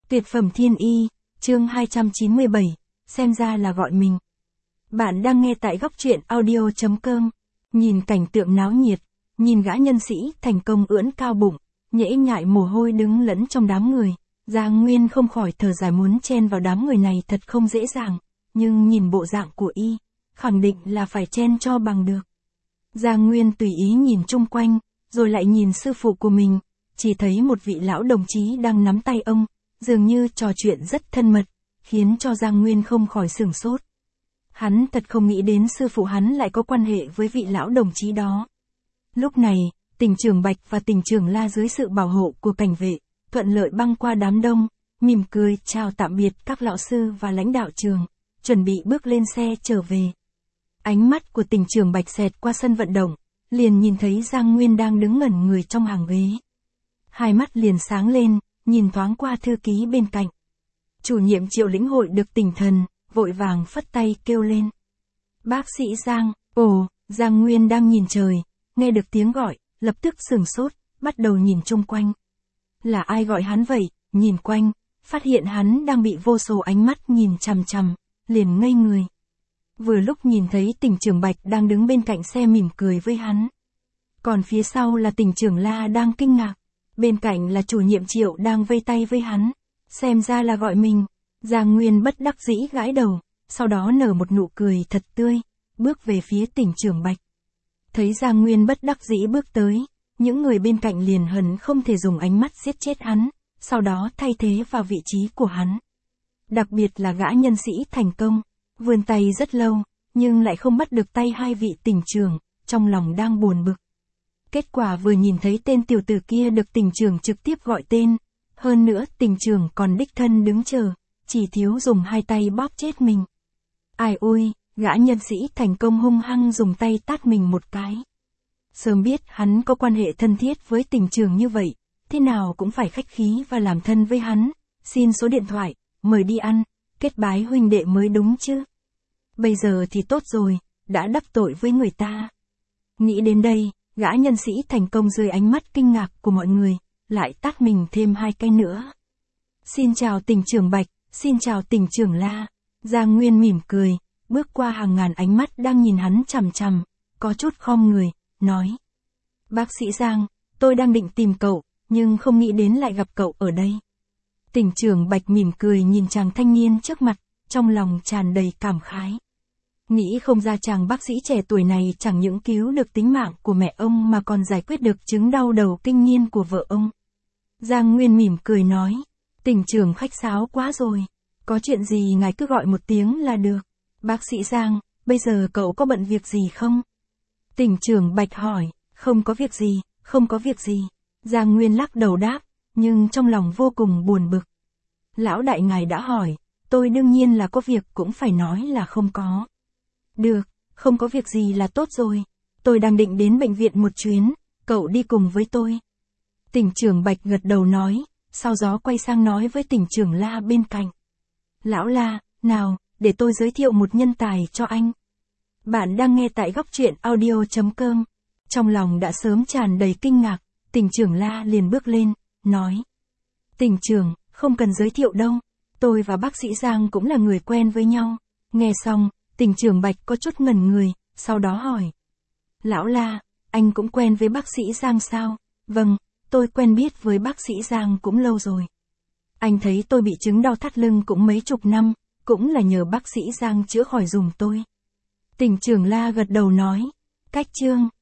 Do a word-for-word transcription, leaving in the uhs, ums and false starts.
Tuyệt phẩm thiên y, chương hai trăm chín mươi bảy, xem ra là gọi mình. Bạn đang nghe tại góc truyện audio chấm com. Nhìn cảnh tượng náo nhiệt, nhìn gã nhân sĩ thành công ưỡn cao bụng, nhễ nhại mồ hôi đứng lẫn trong đám người, Giang Nguyên không khỏi thở dài muốn chen vào đám người này thật không dễ dàng, nhưng nhìn bộ dạng của y, khẳng định là phải chen cho bằng được. Giang Nguyên tùy ý nhìn chung quanh, rồi lại nhìn sư phụ của mình, chỉ thấy một vị lão đồng chí đang nắm tay ông, dường như trò chuyện rất thân mật, khiến cho Giang Nguyên không khỏi sửng sốt. Hắn thật không nghĩ đến sư phụ hắn lại có quan hệ với vị lão đồng chí đó. Lúc này, Tỉnh trưởng Bạch và Tỉnh trưởng La dưới sự bảo hộ của cảnh vệ, thuận lợi băng qua đám đông, mỉm cười chào tạm biệt các lão sư và lãnh đạo trường, chuẩn bị bước lên xe trở về. Ánh mắt của Tỉnh trưởng Bạch xẹt qua sân vận động, liền nhìn thấy Giang Nguyên đang đứng ngẩn người trong hàng ghế. Hai mắt liền sáng lên, nhìn thoáng qua thư ký bên cạnh. Chủ nhiệm Triệu lĩnh hội được tỉnh thần, vội vàng phất tay kêu lên. Bác sĩ Giang, ồ, Giang Nguyên đang nhìn trời, nghe được tiếng gọi, lập tức sửng sốt, bắt đầu nhìn chung quanh. Là ai gọi hắn vậy, nhìn quanh, phát hiện hắn đang bị vô số ánh mắt nhìn chằm chằm, liền ngây người. Vừa lúc nhìn thấy Tỉnh trưởng Bạch đang đứng bên cạnh xe mỉm cười với hắn. Còn phía sau là Tỉnh trưởng La đang kinh ngạc, bên cạnh là chủ nhiệm Triệu đang vây tay với hắn, xem ra là gọi mình. Giang Nguyên bất đắc dĩ gãi đầu, sau đó nở một nụ cười thật tươi, bước về phía Tỉnh trưởng Bạch. Thấy Giang Nguyên bất đắc dĩ bước tới, những người bên cạnh liền hận không thể dùng ánh mắt giết chết hắn, sau đó thay thế vào vị trí của hắn. Đặc biệt là gã nhân sĩ thành công, vươn tay rất lâu, nhưng lại không bắt được tay hai vị tỉnh trưởng, trong lòng đang buồn bực. Kết quả vừa nhìn thấy tên tiểu tử kia được tỉnh trưởng trực tiếp gọi tên, hơn nữa tỉnh trưởng còn đích thân đứng chờ, chỉ thiếu dùng hai tay bóp chết mình. Ai ôi, gã nhân sĩ thành công hung hăng dùng tay tát mình một cái. Sớm biết hắn có quan hệ thân thiết với tỉnh trưởng như vậy, thế nào cũng phải khách khí và làm thân với hắn, xin số điện thoại, mời đi ăn, kết bái huynh đệ mới đúng chứ. Bây giờ thì tốt rồi, đã đắc tội với người ta. Nghĩ đến đây, gã nhân sĩ thành công dưới ánh mắt kinh ngạc của mọi người, lại tát mình thêm hai cái nữa. Xin chào Tỉnh trưởng Bạch, xin chào Tỉnh trưởng La. Giang Nguyên mỉm cười, bước qua hàng ngàn ánh mắt đang nhìn hắn chằm chằm, có chút khom người, nói. Bác sĩ Giang, tôi đang định tìm cậu, nhưng không nghĩ đến lại gặp cậu ở đây. Tỉnh trưởng Bạch mỉm cười nhìn chàng thanh niên trước mặt, trong lòng tràn đầy cảm khái. Nghĩ không ra chàng bác sĩ trẻ tuổi này chẳng những cứu được tính mạng của mẹ ông mà còn giải quyết được chứng đau đầu kinh niên của vợ ông. Giang Nguyên mỉm cười nói, Tỉnh trưởng khách sáo quá rồi, có chuyện gì ngài cứ gọi một tiếng là được. Bác sĩ Giang, bây giờ cậu có bận việc gì không? Tỉnh trưởng Bạch hỏi, không có việc gì, không có việc gì. Giang Nguyên lắc đầu đáp, nhưng trong lòng vô cùng buồn bực. Lão đại ngài đã hỏi, tôi đương nhiên là có việc cũng phải nói là không có. Được, không có việc gì là tốt rồi. Tôi đang định đến bệnh viện một chuyến, cậu đi cùng với tôi. Tỉnh trưởng Bạch gật đầu nói, sau đó quay sang nói với Tỉnh trưởng La bên cạnh. Lão La, nào, để tôi giới thiệu một nhân tài cho anh. Bạn đang nghe tại góc truyện audio chấm com. Trong lòng đã sớm tràn đầy kinh ngạc, Tỉnh trưởng La liền bước lên, nói. Tỉnh trưởng, không cần giới thiệu đâu, tôi và bác sĩ Giang cũng là người quen với nhau. Nghe xong, Tỉnh trưởng Bạch có chút ngẩn người, sau đó hỏi. Lão La, anh cũng quen với bác sĩ Giang sao? Vâng, tôi quen biết với bác sĩ Giang cũng lâu rồi. Anh thấy tôi bị chứng đau thắt lưng cũng mấy chục năm, cũng là nhờ bác sĩ Giang chữa khỏi dùm tôi. Tỉnh trưởng La gật đầu nói. Cách chương.